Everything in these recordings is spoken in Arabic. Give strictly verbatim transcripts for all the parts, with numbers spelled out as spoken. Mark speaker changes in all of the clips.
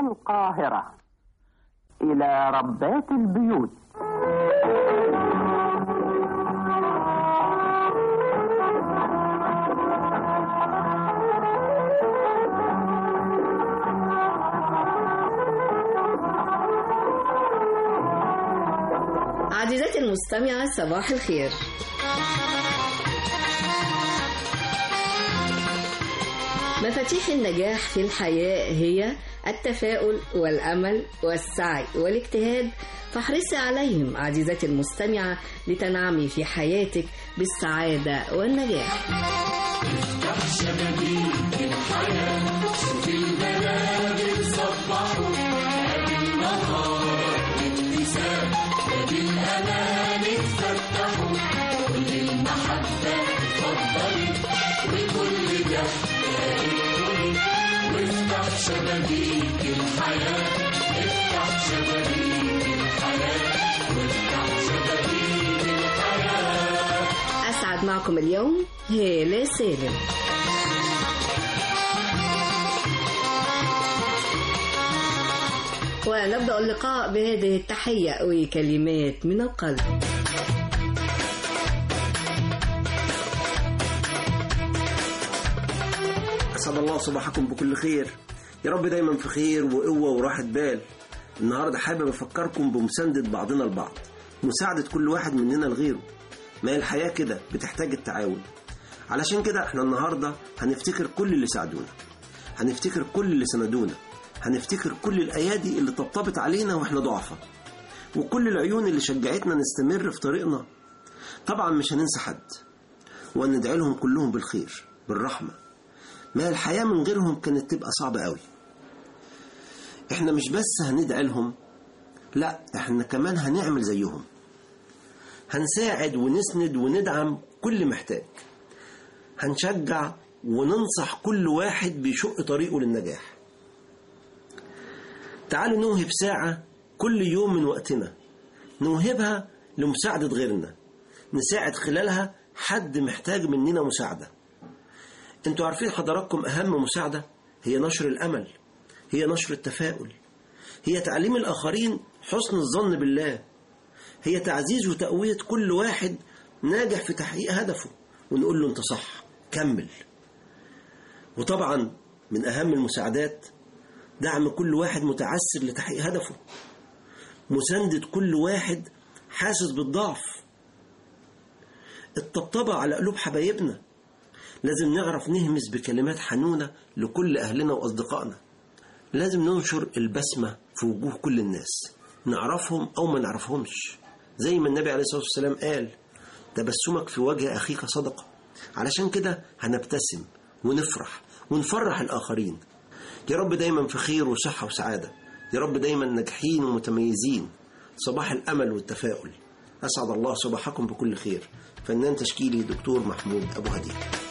Speaker 1: القاهرة إلى ربات البيوت.
Speaker 2: عزيزتي المستمعة، صباح الخير. مفاتيح النجاح في الحياة هي التفاؤل والأمل والسعي والاجتهاد، فاحرصي عليهم عزيزتي المستمعة لتنعمي في حياتك بالسعادة والنجاح.
Speaker 3: افتح شبابيك الحياة، شوف البلاد صبحوا قبل نهار ابتسام، قبل الأمان اتفتحوا، كل المحبة اتفضلي وكل ضحك ادخلي، وافتح شبابيك الحياة، افتح شبابيك الحياة، وافتح شبابيك الحياة.
Speaker 2: أسعد معكم اليوم هالة سالم. ونبدأ اللقاء بهذه التحية وكلمات من القلب.
Speaker 4: أسعد الله صباحكم بكل خير، يا رب دايما في خير وقوة وراحة بال. النهاردة حابب أفكركم بمساندة بعضنا البعض، مساعدة كل واحد مننا لغيره. ما هي الحياة كده بتحتاج التعاون. علشان كده احنا النهاردة هنفتكر كل اللي ساعدونا، هنفتكر كل اللي سندونا، هنفتكر كل الأيادي اللي طبطبت علينا واحنا ضعفة، وكل العيون اللي شجعتنا نستمر في طريقنا. طبعا مش هننسى حد، وندعي لهم كلهم بالخير بالرحمة. ما الحياة من غيرهم كانت تبقى صعبة قوي. احنا مش بس هندعي لهم، لا احنا كمان هنعمل زيهم، هنساعد ونسند وندعم كل محتاج، هنشجع وننصح كل واحد بيشق طريقه للنجاح. تعالوا نوهب ساعة كل يوم من وقتنا، نوهبها لمساعدة غيرنا، نساعد خلالها حد محتاج مننا مساعدة. انتوا عارفين حضراتكم أهم مساعدة هي نشر الأمل، هي نشر التفاؤل، هي تعليم الآخرين حسن الظن بالله، هي تعزيز وتقوية كل واحد ناجح في تحقيق هدفه ونقول له انت صح كمل. وطبعا من أهم المساعدات دعم كل واحد متعسر لتحقيق هدفه، مساندة كل واحد حاسس بالضعف، الطبطبة على قلوب حبايبنا. لازم نعرف نهمس بكلمات حنونة لكل أهلنا وأصدقائنا. لازم ننشر البسمة في وجوه كل الناس، نعرفهم أو ما نعرفهمش، زي ما النبي عليه الصلاة والسلام قال تبسمك في وجه أخيك صدقة. علشان كده هنبتسم ونفرح ونفرح الآخرين. يا رب دايما في خير وصحة وسعادة، يا رب دايما ناجحين ومتميزين. صباح الأمل والتفاؤل. أسعد الله صباحكم بكل خير. فنان تشكيلي دكتور محمود أبو هدي.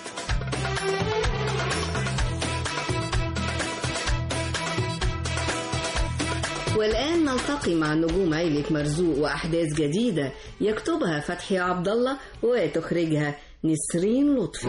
Speaker 2: والآن نلتقي مع نجوم عيلة مرزوق وأحداث جديدة يكتبها فتحي عبد الله وتخرجها نسرين لطفي.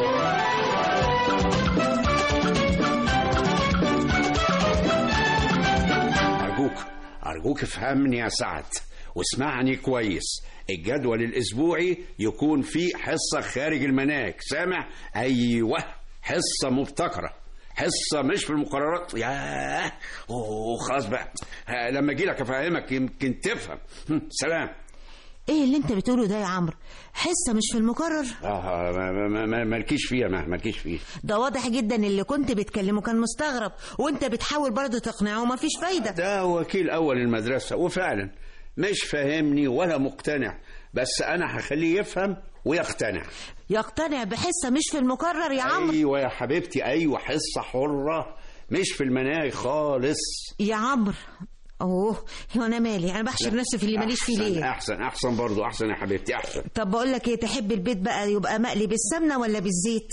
Speaker 5: أرجوك أرجوك افهمني يا سعد واسمعني كويس. الجدول الأسبوعي يكون فيه حصة خارج المناهج، سامع؟ أيوة، حصة مبتكرة، حصة مش في المقررات. ياه وخلاص بقى، لما اجي لك افهمك يمكن تفهم. سلام.
Speaker 6: ايه اللي انت بتقوله ده يا عمرو؟ حصة مش في المقرر؟
Speaker 5: اه مالكيش فيها، ما مالكيش فيها.
Speaker 6: ده واضح جدا اللي كنت بتكلمه كان مستغرب، وانت بتحاول برضه تقنعه ومفيش فايدة.
Speaker 5: ده وكيل اول المدرسة وفعلا مش فاهمني ولا مقتنع، بس انا هخليه يفهم ويقتنع.
Speaker 6: يقتنع بحصة مش في المقرر يا عمرو؟
Speaker 5: ايوه يا حبيبتي، ايوه، حصة حرة مش في المناهج خالص
Speaker 6: يا عمرو. اوه انا مالي، انا بحشر نفسي في اللي ماليش فيه ليه؟
Speaker 5: احسن احسن برضو احسن يا حبيبتي، احسن.
Speaker 6: طب بقول لك ايه، تحب البيت بقى يبقى مقلي بالسمنه ولا بالزيت؟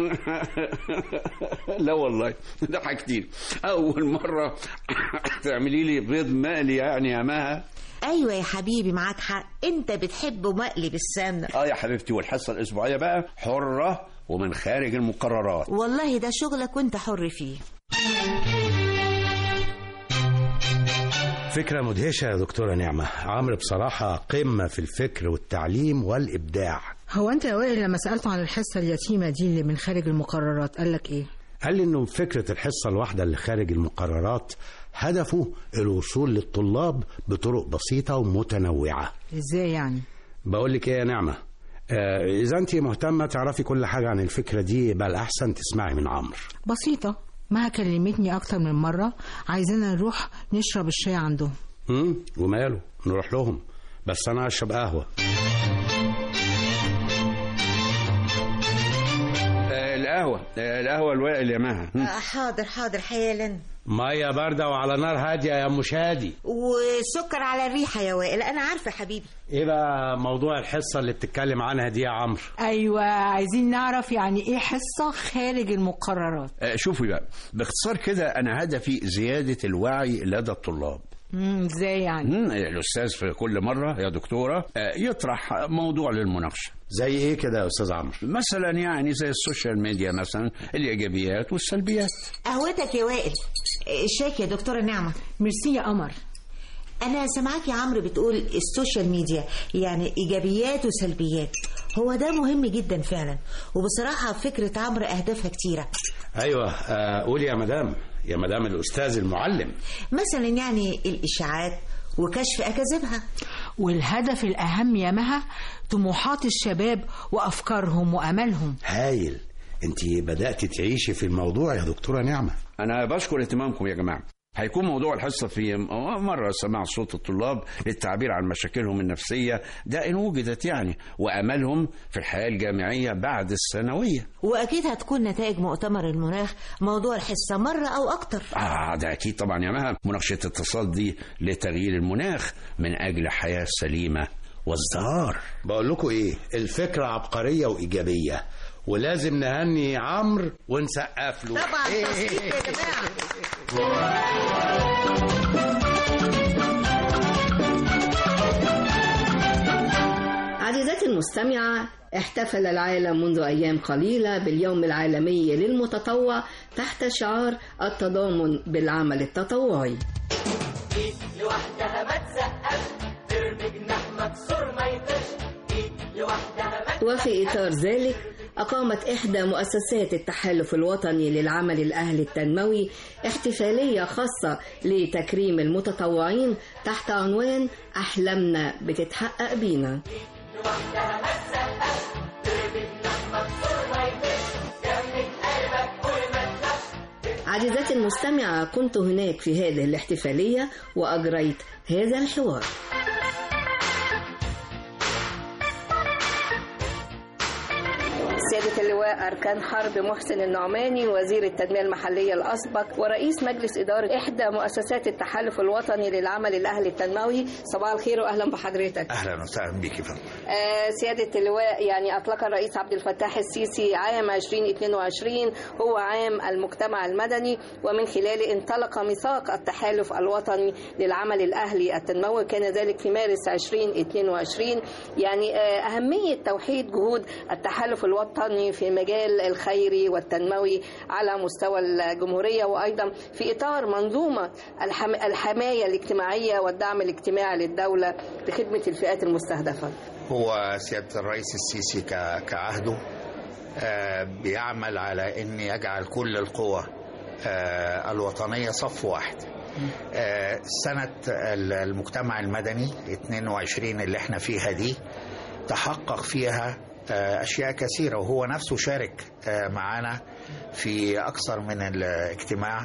Speaker 5: لا والله ضحكتيني، اول مره تعملي لي بيض مقلي يعني يا مها.
Speaker 6: ايوه يا حبيبي معاك حق، انت بتحبه مقلي بالسمنه.
Speaker 5: اه يا حبيبتي، والحصه الاسبوعيه بقى حره ومن خارج المقررات.
Speaker 6: والله ده شغلك وانت حر فيه.
Speaker 7: فكرة مدهشة يا دكتورة نعمة. عمرو بصراحة قمة في الفكر والتعليم والإبداع.
Speaker 8: هو أنت يا وائل لما سألته عن الحصة اليتيمة دي اللي من خارج المقررات قال لك إيه؟
Speaker 7: قال لي إنه فكرة الحصة الواحدة اللي خارج المقررات هدفه الوصول للطلاب بطرق بسيطة ومتنوعة.
Speaker 8: إزاي يعني؟
Speaker 7: بقول لك إيه يا نعمة، آه إذا أنت مهتمة تعرفي كل حاجة عن الفكرة دي يبقى الأحسن تسمعي من عمرو.
Speaker 8: بسيطة، ما كلمتني أكتر من مرة عايزانا نروح نشرب الشاي عندهم.
Speaker 7: امم وماله، نروح لهم، بس أنا أشرب قهوة.
Speaker 5: القهوة القهوة الوائل يا مها.
Speaker 6: حاضر حاضر حالا.
Speaker 7: مية باردة وعلى نار هادية يا أم شادي،
Speaker 6: وسكر على الريحة يا وائل. أنا عارفة حبيبي.
Speaker 7: إيه بقى موضوع الحصة اللي بتتكلم عنها دي يا عمرو؟
Speaker 8: أيوة، عايزين نعرف يعني إيه حصة خارج المقررات.
Speaker 5: آه شوفي بقى، باختصار كده أنا هدفي زيادة الوعي لدى الطلاب.
Speaker 8: امم ازاي يعني؟
Speaker 5: الأستاذ في كل مرة يا دكتورة يطرح موضوع للمناقشة.
Speaker 7: زي ايه كده يا أستاذ عمرو؟
Speaker 5: مثلا يعني زي السوشيال ميديا مثلا، الإيجابيات والسلبيات.
Speaker 6: قهوتك يا وائل. الشاك يا دكتورة نعمة.
Speaker 8: ميرسي يا قمر.
Speaker 6: أنا سمعك يا عمرو بتقول السوشيال ميديا يعني إيجابيات وسلبيات. هو ده مهم جدا فعلا، وبصراحة فكرة عمرو أهدافها كتيرة.
Speaker 7: أيوة، قولي يا مدام يا مدام الأستاذ المعلم.
Speaker 6: مثلا يعني الإشاعات وكشف أكاذيبها.
Speaker 8: والهدف الأهم يا مها طموحات الشباب وأفكارهم وأملهم.
Speaker 7: هايل، انت بدأت تعيشي في الموضوع يا دكتورة نعمة.
Speaker 5: أنا بشكر اهتمامكم يا جماعة. هيكون موضوع الحصة في مرة سماع صوت الطلاب للتعبير عن مشاكلهم النفسية، ده إن وجدت يعني، وأملهم في الحياة الجامعية بعد الثانوية.
Speaker 6: وأكيد هتكون نتائج مؤتمر المناخ موضوع الحصة مرة أو أكتر.
Speaker 5: آه ده أكيد طبعا يا مها. مناقشة اتصال دي لتغيير المناخ من أجل حياة سليمة وازدهار.
Speaker 7: بقول لكم إيه، الفكرة عبقرية وإيجابية، ولازم نهني عمرو ونسقف له.
Speaker 6: طبعا تصفيق يا جماعة.
Speaker 2: عزيزاتي المستمعة، احتفل العالم منذ أيام قليلة باليوم العالمي للمتطوع تحت شعار التضامن بالعمل التطوعي.
Speaker 3: ايد لوحدها ما تسقف، ترمي جناح مكسور ما يطيرش، ايد لوحدها ما.
Speaker 2: وفي إطار ذلك أقامت إحدى مؤسسات التحالف الوطني للعمل الأهلي التنموي احتفالية خاصة لتكريم المتطوعين تحت عنوان أحلامنا بتتحقق بينا. عزيزاتي المستمعة، كنت هناك في هذه الاحتفالية وأجريت هذا الحوار. سيادة اللواء أركان حرب محسن النعماني، وزير التنمية المحلية الأسبق ورئيس مجلس إدارة إحدى مؤسسات التحالف الوطني للعمل الأهلي التنموي، صباح الخير وأهلا بحضرتك.
Speaker 9: أهلا وسهلا بك فندم.
Speaker 2: آه سيادة اللواء، يعني أطلق الرئيس عبد الفتاح السيسي عام ألفين واثنين وعشرين هو عام المجتمع المدني، ومن خلاله انطلق ميثاق التحالف الوطني للعمل الأهلي التنموي، كان ذلك في مارس ألفين واثنين وعشرين. يعني آه أهمية توحيد جهود التحالف الوطني في مجال الخيري والتنموي على مستوى الجمهورية، وأيضا في إطار منظومة الحماية الاجتماعية والدعم الاجتماعي للدولة لخدمة الفئات المستهدفة.
Speaker 9: هو سيادة الرئيس السيسي كعهده بيعمل على أن يجعل كل القوى الوطنية صف واحد. سنة المجتمع المدني اثنين وعشرين اللي احنا فيها دي تحقق فيها أشياء كثيرة، وهو نفسه شارك معنا في أكثر من الاجتماع،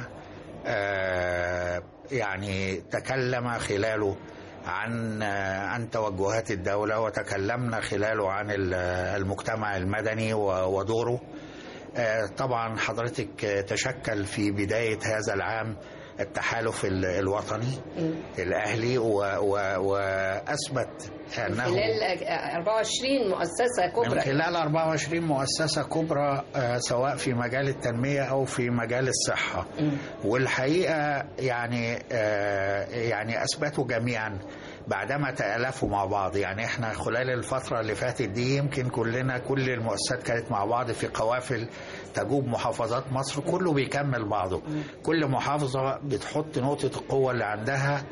Speaker 9: يعني تكلم خلاله عن عن توجهات الدولة، وتكلمنا خلاله عن المجتمع المدني ودوره. طبعا حضرتك تشكل في بداية هذا العام التحالف الوطني الأهلي، وأثبت أنه
Speaker 2: من خلال أربعة وعشرين مؤسسة كبرى،
Speaker 9: من خلال أربعة وعشرين مؤسسة كبرى سواء في مجال التنمية أو في مجال الصحة. والحقيقة يعني يعني أثبتوا جميعا بعدما تألفوا مع بعض. يعني احنا خلال الفترة اللي فاتت دي يمكن كلنا كل المؤسسات كانت مع بعض في قوافل تجوب محافظات مصر، كله بيكمل بعضه. كل محافظة بتحط نقطة القوة اللي عندها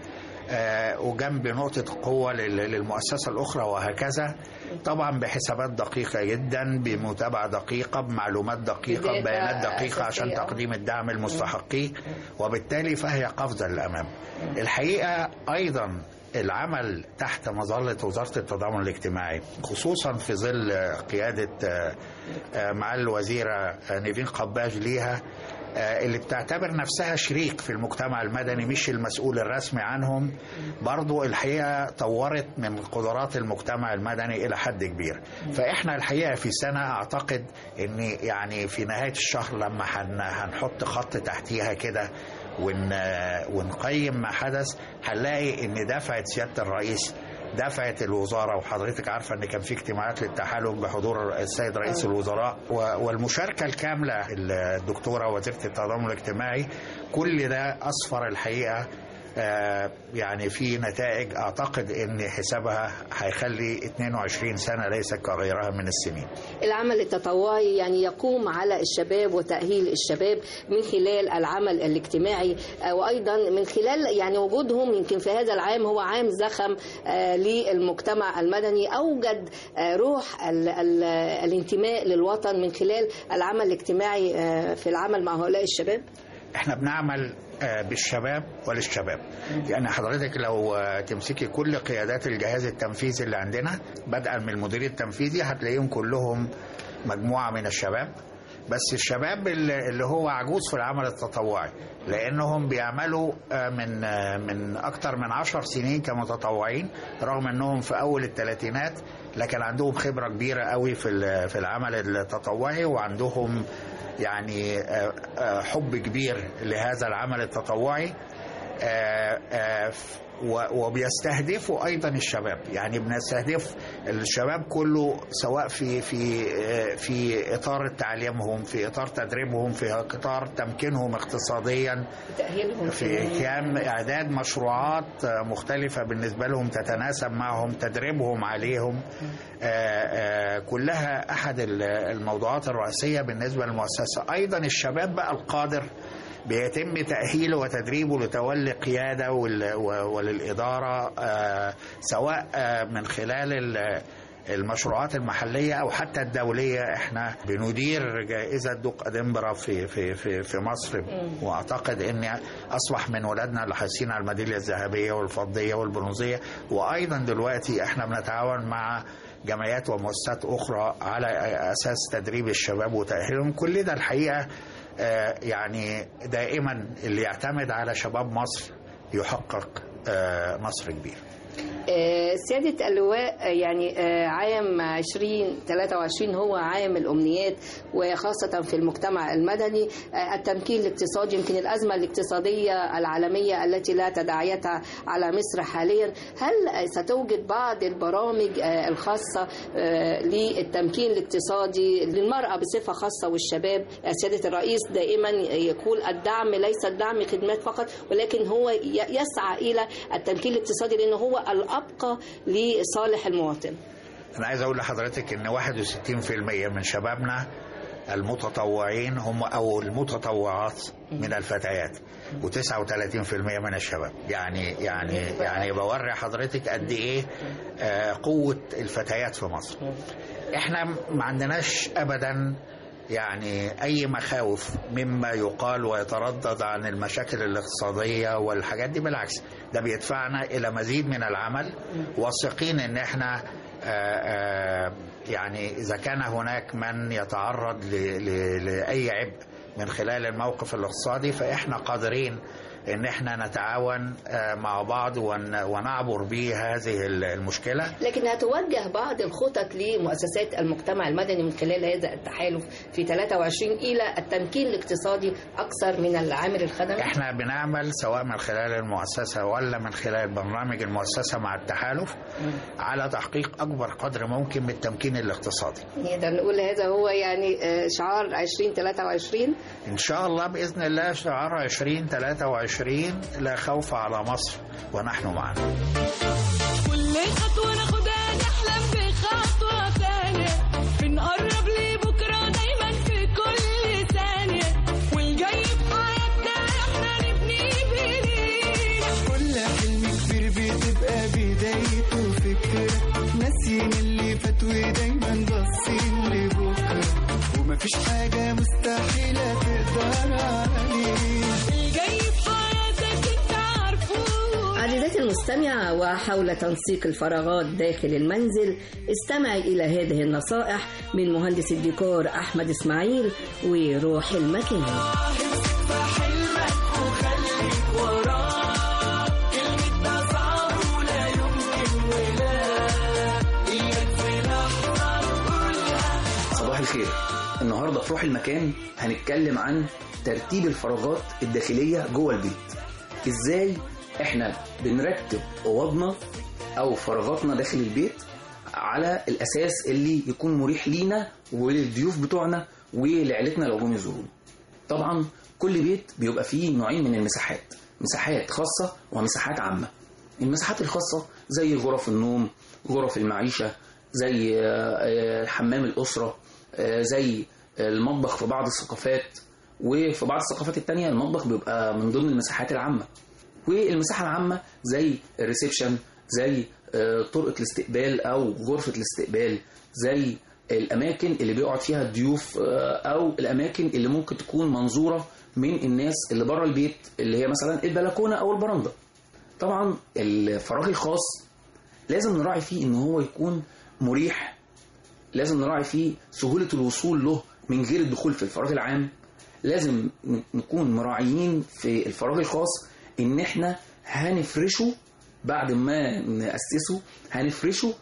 Speaker 9: وجنب نقطة قوة للمؤسسة الأخرى وهكذا، طبعا بحسابات دقيقة جدا، بمتابعة دقيقة، بمعلومات دقيقة، ببيانات دقيقة عشان تقديم الدعم المستحقين، وبالتالي فهي قفزة للأمام. الحقيقة أيضا العمل تحت مظلة وزارة التضامن الاجتماعي، خصوصا في ظل قيادة معالي الوزيرة نيفين قباج ليها، اللي بتعتبر نفسها شريك في المجتمع المدني مش المسؤول الرسمي عنهم، برضو الحقيقة طورت من قدرات المجتمع المدني إلى حد كبير. فإحنا الحقيقة في سنة أعتقد أن يعني في نهاية الشهر لما هنحط خط تحتيها كده ونقيم ما حدث، هنلاقي أن دفعت سيادة الرئيس، دفعت الوزارة، وحضرتك عارفة أن كان في اجتماعات للتحالف بحضور السيد رئيس الوزراء والمشاركة الكاملة الدكتورة وزيرة التضامن الاجتماعي، كل ده أصفر الحقيقة آه يعني في نتائج أعتقد أن حسابها هيخلي اثنين وعشرين سنة ليس كغيرها من السنين.
Speaker 2: العمل التطوعي يعني يقوم على الشباب وتأهيل الشباب من خلال العمل الاجتماعي، آه وأيضا من خلال يعني وجودهم. يمكن في هذا العام هو عام زخم آه للمجتمع المدني، أوجد آه روح ال ال الانتماء للوطن من خلال العمل الاجتماعي آه في العمل مع هؤلاء الشباب.
Speaker 9: احنا بنعمل بالشباب وللشباب، يعني حضرتك لو تمسكي كل قيادات الجهاز التنفيذي اللي عندنا بدءا من المدير التنفيذي هتلاقيهم كلهم مجموعة من الشباب، بس الشباب اللي هو عجوز في العمل التطوعي، لأنهم بيعملوا من من أكتر من عشر سنين كمتطوعين، رغم أنهم في أول الثلاثينات، لكن عندهم خبرة كبيرة قوي في في العمل التطوعي، وعندهم يعني حب كبير لهذا العمل التطوعي، وبيستهدفوا ايضا الشباب. يعني بنستهدف الشباب كله، سواء في في في اطار تعليمهم، في اطار تدريبهم، في اطار تمكينهم اقتصاديا، في قيام اعداد مشروعات مختلفه بالنسبه لهم تتناسب معهم، تدريبهم عليهم، كلها احد الموضوعات الرئيسيه بالنسبه للمؤسسه. ايضا الشباب بقى القادر بيتم تأهيله وتدريبه لتولي قيادة وللإدارة، سواء من خلال المشروعات المحلية أو حتى الدولية. احنا بندير جائزة دوق أدنبرا في في في في مصر، واعتقد ان اصبح من ولادنا اللي حاصلين على الميدالية الذهبية والفضية والبرونزية. وايضا دلوقتي احنا بنتعاون مع جمعيات ومؤسسات اخرى على اساس تدريب الشباب وتأهيلهم. كل ده الحقيقة يعني دائما اللي يعتمد على شباب مصر يحقق نصر كبير.
Speaker 2: سيادة اللواء، يعني عام عشرين ثلاثة وعشرين هو عام الأمنيات، وخاصة في المجتمع المدني. التمكين الاقتصادي، يمكن الأزمة الاقتصادية العالمية التي لا تداعيتها على مصر حاليا، هل ستوجد بعض البرامج الخاصة للتمكين الاقتصادي للمرأة بصفة خاصة والشباب؟ سيادة الرئيس دائما يقول الدعم ليس الدعم خدمات فقط، ولكن هو يسعى إلى التمكين الاقتصادي لأنه هو الأبقى لصالح المواطن.
Speaker 9: أنا عايز أقول لحضرتك إن واحد وستين بالمئة من شبابنا المتطوعين هم أو المتطوعات من الفتيات، وتسعة وثلاثين بالمئة من الشباب. يعني يعني يعني بوري حضرتك قد إيه قوة الفتيات في مصر. إحنا ما عندناش أبدا يعني أي مخاوف مما يقال ويتردد عن المشاكل الاقتصادية والحاجات دي، بالعكس ده بيدفعنا إلى مزيد من العمل، واثقين إن إحنا آآ آآ يعني إذا كان هناك من يتعرض لأي عبء من خلال الموقف الاقتصادي، فإحنا قادرين ان احنا نتعاون مع بعض ونعبر به هذه المشكله.
Speaker 2: لكن هتوجه بعض الخطط لمؤسسات المجتمع المدني من خلال هذا التحالف في ثلاثة وعشرين الى التمكين الاقتصادي اكثر من العامل الخدمي.
Speaker 9: احنا بنعمل سواء من خلال المؤسسه ولا من خلال برنامج المؤسسه مع التحالف م. على تحقيق اكبر قدر ممكن من التمكين الاقتصادي.
Speaker 2: نقدر نقول هذا هو يعني شعار عشرين ثلاثة وعشرين
Speaker 9: ان شاء الله باذن الله. شعار عشرين ثلاثة وعشرين لا خوف على مصر ونحن معنا.
Speaker 10: كل خطوة ناخدها نحلم بخطوة ثانية، بنقرب لبكرة دايما في كل ثانية، والجاي في حياتنا احنا نبني بإيدينا.
Speaker 11: كل حلم كبير بدايته فكرة، ناسيين اللي فات ودايما باصين لبكرة، ومفيش حاجة مستحيلة تقدر عليه.
Speaker 10: الجاي في حياتك انت عارفه.
Speaker 2: عزيزاتي المستمعة، وحول تنسيق الفراغات داخل المنزل استمعي إلى هذه النصائح من مهندس الديكور أحمد إسماعيل وروح المكان.
Speaker 12: صباح الخير. النهاردة في روح المكان هنتكلم عن ترتيب الفراغات الداخلية جوه البيت. ازاي احنا بنرتب اوضنا او فراغاتنا داخل البيت على الاساس اللي يكون مريح لينا وللضيوف بتوعنا ولعيلتنا لو جم يزورونا. طبعا كل بيت بيبقى فيه نوعين من المساحات، مساحات خاصة ومساحات عامة. المساحات الخاصة زي غرف النوم، غرف المعيشة، زي حمام الأسرة، زي المطبخ في بعض الثقافات، وفي بعض الثقافات التانية المطبخ بيبقى من ضمن المساحات العامة. والمساحة العامة زي الريسبشن، زي طرقة الاستقبال أو غرفة الاستقبال، زي الأماكن اللي بيقعد فيها الضيوف أو الأماكن اللي ممكن تكون منظورة من الناس اللي بره البيت، اللي هي مثلا البلكونة أو البرندة. طبعا الفراغ الخاص لازم نراعي فيه إن هو يكون مريح، لازم نراعي فيه سهولة الوصول له من غير الدخول في الفراغ العام. لازم نكون مراعيين في الفراغ الخاص إن إحنا هنفرشه بعد ما نأسسه، هنفرشه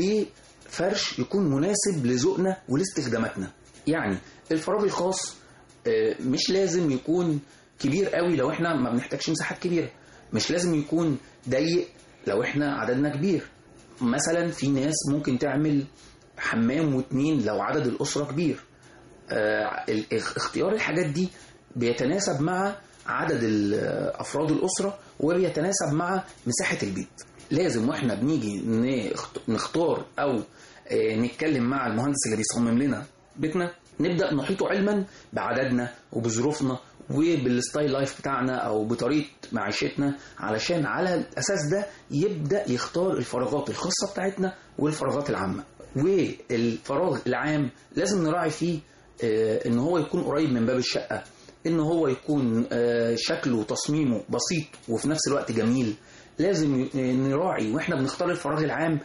Speaker 12: بفرش يكون مناسب لذوقنا ولاستخداماتنا. يعني الفراغ الخاص مش لازم يكون كبير قوي لو إحنا ما بنحتاجش مساحات كبيرة، مش لازم يكون ضيق لو إحنا عددنا كبير. مثلا في ناس ممكن تعمل حمام واتنين لو عدد الأسرة كبير. اختيار الحاجات دي بيتناسب مع عدد أفراد الأسرة وبيتناسب مع مساحة البيت. لازم واحنا بنيجي نختار أو نتكلم مع المهندس اللي بيصمم لنا بيتنا نبدأ نحيطه علما بعددنا وبظروفنا وبالستايل لايف بتاعنا أو بطريقة معيشتنا، علشان على الأساس ده يبدأ يختار الفراغات الخاصة بتاعتنا والفراغات العامة. والفراغ العام لازم نراعي فيه إن هو يكون قريب من باب الشقة، إن هو يكون شكله وتصميمه بسيط وفي نفس الوقت جميل. لازم نراعي وإحنا بنختار الفراغ العام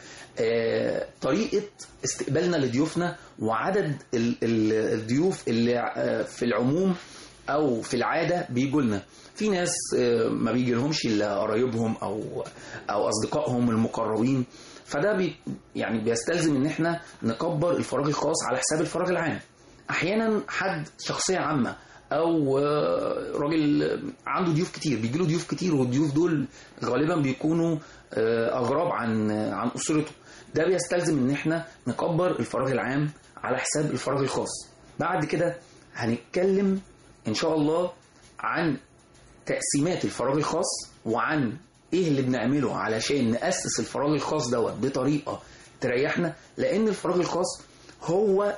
Speaker 12: طريقة استقبالنا لضيوفنا وعدد الضيوف اللي في العموم أو في العادة بيجوا لنا. في ناس ما بيجي لهمش إلا قرايبهم أو أو أصدقائهم المقربين، فده بي يعني بيستلزم إن إحنا نكبر الفراغ الخاص على حساب الفراغ العام. أحيانا حد شخصية عامة أو راجل عنده ضيوف كتير، بيجي له ضيوف كتير والضيوف دول غالبا بيكونوا أغراب عن عن أسرته، ده بيستلزم إن إحنا نكبر الفراغ العام على حساب الفراغ الخاص. بعد كده هنتكلم إن شاء الله عن تقسيمات الفراغ الخاص وعن إيه اللي بنعمله علشان نأسس الفراغ الخاص دوت بطريقة تريحنا، لأن الفراغ الخاص هو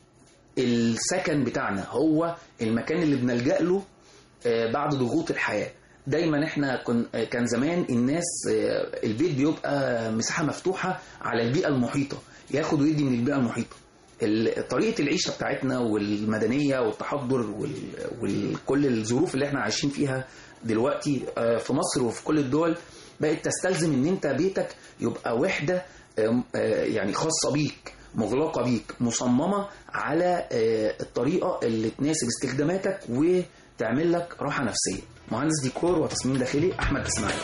Speaker 12: السكن بتاعنا، هو المكان اللي بنلجأ له بعد ضغوط الحياة. دايما احنا كان زمان الناس البيت بيبقى مساحة مفتوحة على البيئة المحيطة، ياخد ويدي من البيئة المحيطة. طريقة العيشة بتاعتنا والمدنية والتحضر وكل الظروف اللي احنا عايشين فيها دلوقتي في مصر وفي كل الدول بقت تستلزم ان انت بيتك يبقى وحدة يعني خاصة بيك، مغلقة بيك، مصممة على الطريقة اللي تناسب استخداماتك وتعمل لك راحة نفسية. مهندس ديكور وتصميم داخلي أحمد إسماعيل.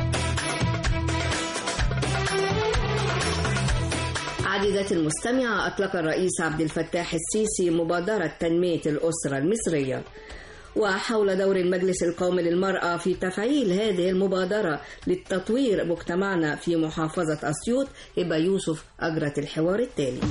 Speaker 2: عزيزاتي المستمعة، أطلق الرئيس عبد الفتاح السيسي مبادرة تنمية الأسرة المصرية. وحول دور المجلس القومي للمرأة في تفعيل هذه المبادرة للتطوير مجتمعنا في محافظة أسيوط، هبة يوسف أجرت الحوار التالي.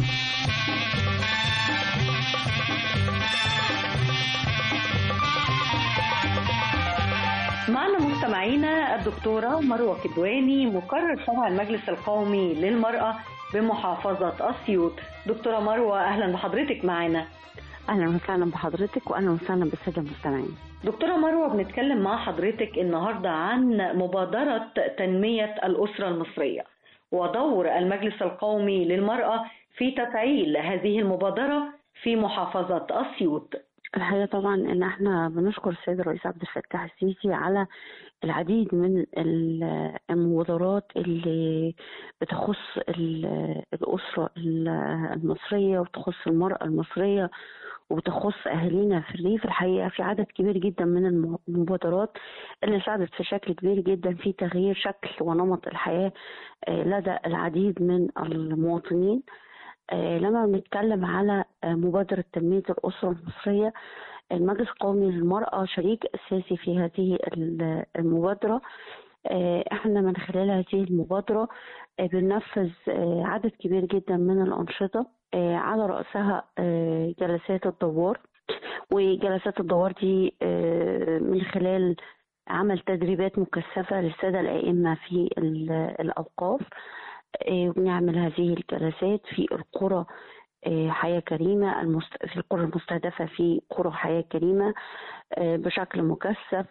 Speaker 13: معنا مستمعينا الدكتورة مروة كدواني، مقرر فرع المجلس القومي للمرأة بمحافظة أسيوط. دكتورة مروة، أهلا بحضرتك معنا.
Speaker 14: أهلا وسهلا بحضرتك وأهلا وسهلا بالسادة المستمعين.
Speaker 13: دكتورة مروة، بنتكلم مع حضرتك النهاردة عن مبادرة تنمية الأسرة المصرية. ودور المجلس القومي للمرأة في تفعيل هذه المبادرة في محافظة أسيوط.
Speaker 14: الحقيقة طبعا ان احنا بنشكر السيد الرئيس عبد الفتاح السيسي على العديد من المبادرات اللي بتخص الأسرة المصرية وتخص المرأة المصرية وبتخص أهالينا في الريف. الحقيقة في عدد كبير جدا من المبادرات اللي ساعدت في شكل كبير جدا في تغيير شكل ونمط الحياة لدى العديد من المواطنين. لما بنتكلم على مبادرة تنمية الأسرة المصرية، المجلس القومي للمرأة شريك أساسي في هذه المبادرة. احنا من خلال هذه المبادرة بننفذ عدد كبير جدا من الأنشطة، على رأسها جلسات الدوار، وجلسات الدوار دي من خلال عمل تدريبات مكثفة للسادة الأئمة في الأوقاف. بنعمل هذه الجلسات في القرى حياة كريمة، في القرى المستهدفة في قرى حياة كريمة بشكل مكثف.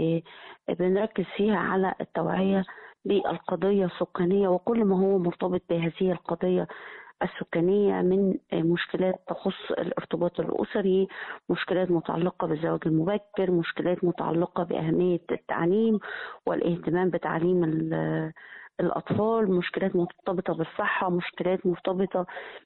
Speaker 14: بنركز فيها على التوعية بالقضية السكانية وكل ما هو مرتبط بهذه القضية السكانية من مشكلات تخص الارتباط الأسري، مشكلات متعلقة بالزواج المبكر، مشكلات متعلقة بأهمية التعليم والاهتمام بتعليم الأطفال، مشكلات مرتبطة بالصحة، مشكلات مرتبطة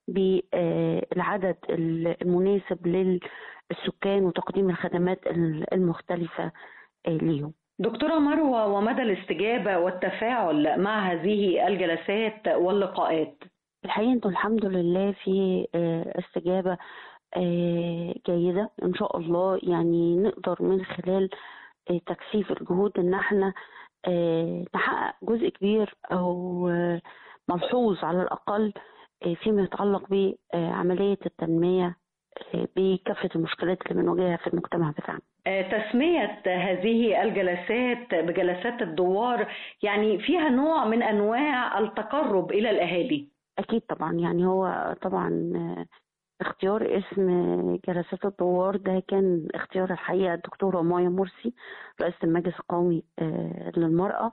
Speaker 14: بالعدد المناسب للسكان وتقديم الخدمات المختلفة ليهم.
Speaker 13: دكتورة مروة، ومدى الاستجابة والتفاعل مع هذه الجلسات واللقاءات؟
Speaker 14: الحقيقة انتم الحمد لله في استجابة جيدة ان شاء الله. يعني نقدر من خلال تكثيف الجهود ان احنا نحقق جزء كبير او ملحوظ على الاقل فيما يتعلق بعملية التنمية بكافة المشكلات اللي بنواجهها في المجتمع بتاعنا.
Speaker 13: تسمية هذه الجلسات بجلسات الدوار يعني فيها نوع من انواع التقرب الى الاهالي.
Speaker 14: اكيد طبعا، يعني هو طبعا اختيار اسم جلسات الدوار ده كان اختيار الحقيقة الدكتورة مايا مرسي رئيسة المجلس القومي للمرأة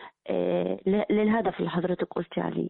Speaker 14: للهدف اللي حضرتك قلتي عليه،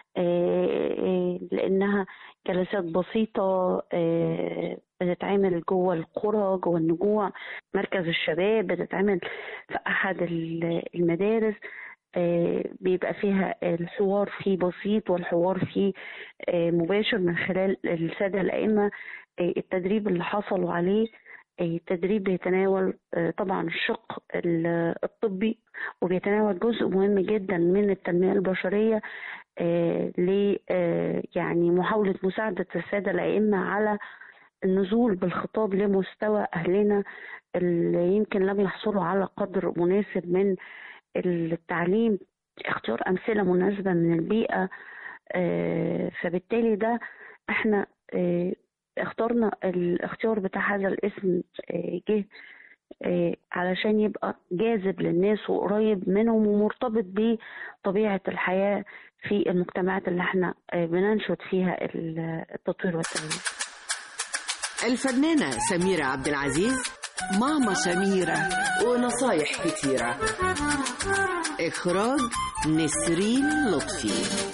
Speaker 14: لأنها جلسات بسيطة بتتعمل جوه القرى، جوه النجوع، مركز الشباب، بتتعمل في أحد المدارس، بيبقى فيها الحوار فيه بسيط والحوار فيه مباشر من خلال السادة الأئمة. التدريب اللي حصلوا عليه التدريب بيتناول طبعا الشق الطبي وبيتناول جزء مهم جدا من التنمية البشرية ل يعني محاولة مساعدة السادة الأئمة على النزول بالخطاب لمستوى أهلنا اللي يمكن لم يحصلوا على قدر مناسب من التعليم، اختيار أمثلة مناسبة من البيئة. فبالتالي ده احنا اخترنا الاختيار بتاع هذا الاسم جه علشان يبقى جاذب للناس وقريب منهم ومرتبط بطبيعة الحياة في المجتمعات اللي احنا بننشد فيها التطوير والتنمية.
Speaker 15: الفنانة سميرة عبد العزيز، ماما سميرة ونصايح كتيرة. إخراج نسرين لطفي.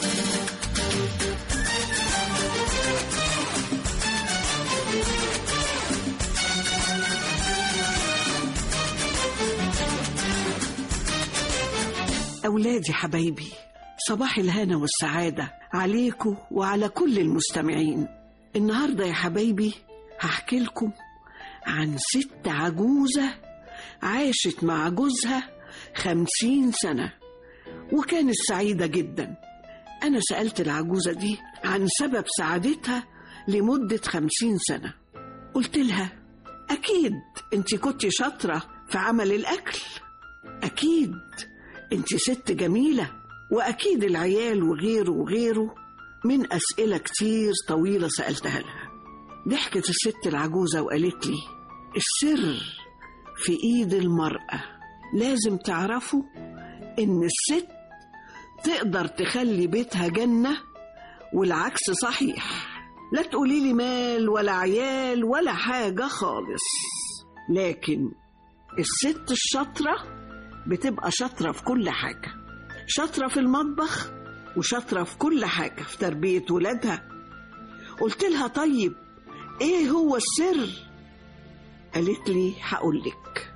Speaker 16: أولادي حبايبي، صباح الهنا والسعادة عليكم وعلى كل المستمعين. النهاردة يا حبايبي هحكي لكم عن ست عجوزة عاشت مع جوزها خمسين سنة وكانت سعيدة جدا. أنا سألت العجوزة دي عن سبب سعادتها لمدة خمسين سنة. قلت لها أكيد أنت كنت شاطرة في عمل الأكل، أكيد أنت ست جميلة، وأكيد العيال وغيره وغيره من أسئلة كتير طويلة سألتها لها. ضحكت الست العجوزة وقالت لي السر في إيد المرأة. لازم تعرفوا إن الست تقدر تخلي بيتها جنة والعكس صحيح. لا تقولي لي مال ولا عيال ولا حاجة خالص، لكن الست الشاطرة بتبقى شاطرة في كل حاجة، شاطرة في المطبخ وشاطرة في كل حاجة في تربية ولادها. قلت لها طيب ايه هو السر؟ قالت لي هقولك.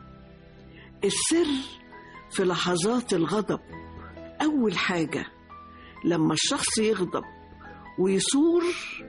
Speaker 16: السر في لحظات الغضب. أول حاجة لما الشخص يغضب ويصور،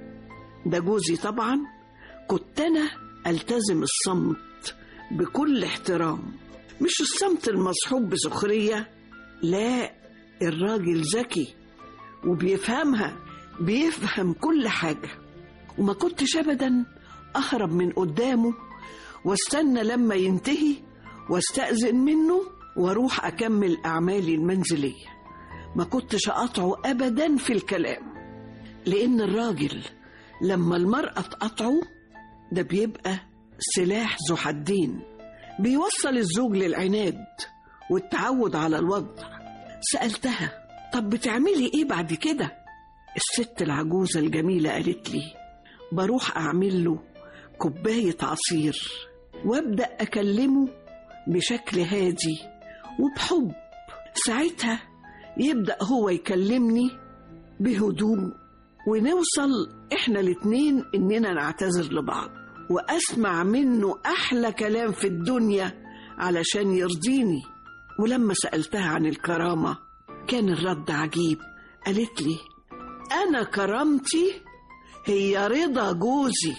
Speaker 16: ده جوزي طبعا، كنت أنا ألتزم الصمت بكل احترام، مش الصمت المصحوب بسخرية، لا، الراجل ذكي وبيفهمها، بيفهم كل حاجة، وما كنتش أبدا أهرب من قدامه واستنى لما ينتهي واستأذن منه واروح أكمل أعمالي المنزلية. ما كنتش أقطعه أبدا في الكلام، لأن الراجل لما المرأة تقطعه ده بيبقى سلاح ذو حدين، بيوصل الزوج للعناد والتعود على الوضع. سألتها طب بتعملي إيه بعد كده؟ الست العجوزة الجميلة قالت لي بروح أعمل له كوباية عصير وابدأ أكلمه بشكل هادي وبحب. ساعتها يبدأ هو يكلمني بهدوء ونوصل إحنا الاتنين إننا نعتذر لبعض، وأسمع منه أحلى كلام في الدنيا علشان يرضيني. ولما سألتها عن الكرامة كان الرد عجيب. قالت لي أنا كرامتي هي رضا جوزي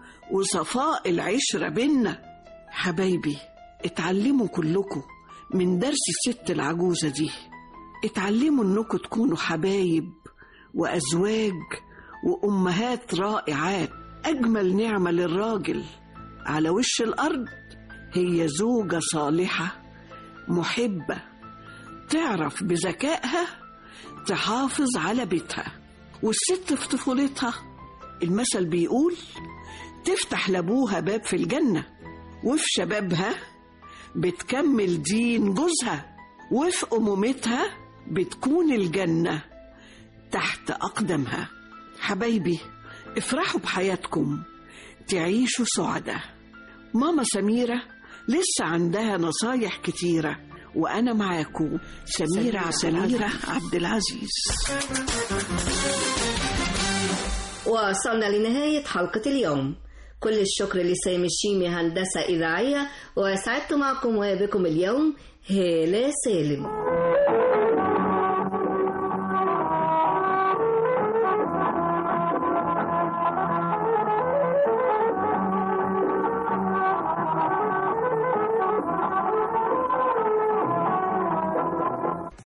Speaker 16: وصفاء العشرة بينا. حبايبي اتعلموا كلكم من درس الست العجوزة دي، اتعلموا انكم تكونوا حبايب وأزواج وأمهات رائعات. أجمل نعمة للراجل على وش الأرض هي زوجة صالحة محبة تعرف بذكائها تحافظ على بيتها. والست في طفولتها المثل بيقول تفتح لأبوها باب في الجنة، وفي شبابها بتكمل دين جوزها، وفي أمومتها بتكون الجنة تحت أقدامها. حبايبي افرحوا بحياتكم تعيشوا سعداء. ماما سميرة لسه عندها نصايح كتيرة، وأنا معاكم سميرة سميرة عبد العزيز.
Speaker 2: وصلنا لنهاية حلقة اليوم. كل الشكر لسامي الشيمي هندسة إذاعية، وسعدت معكم وبكم اليوم هالة سالم.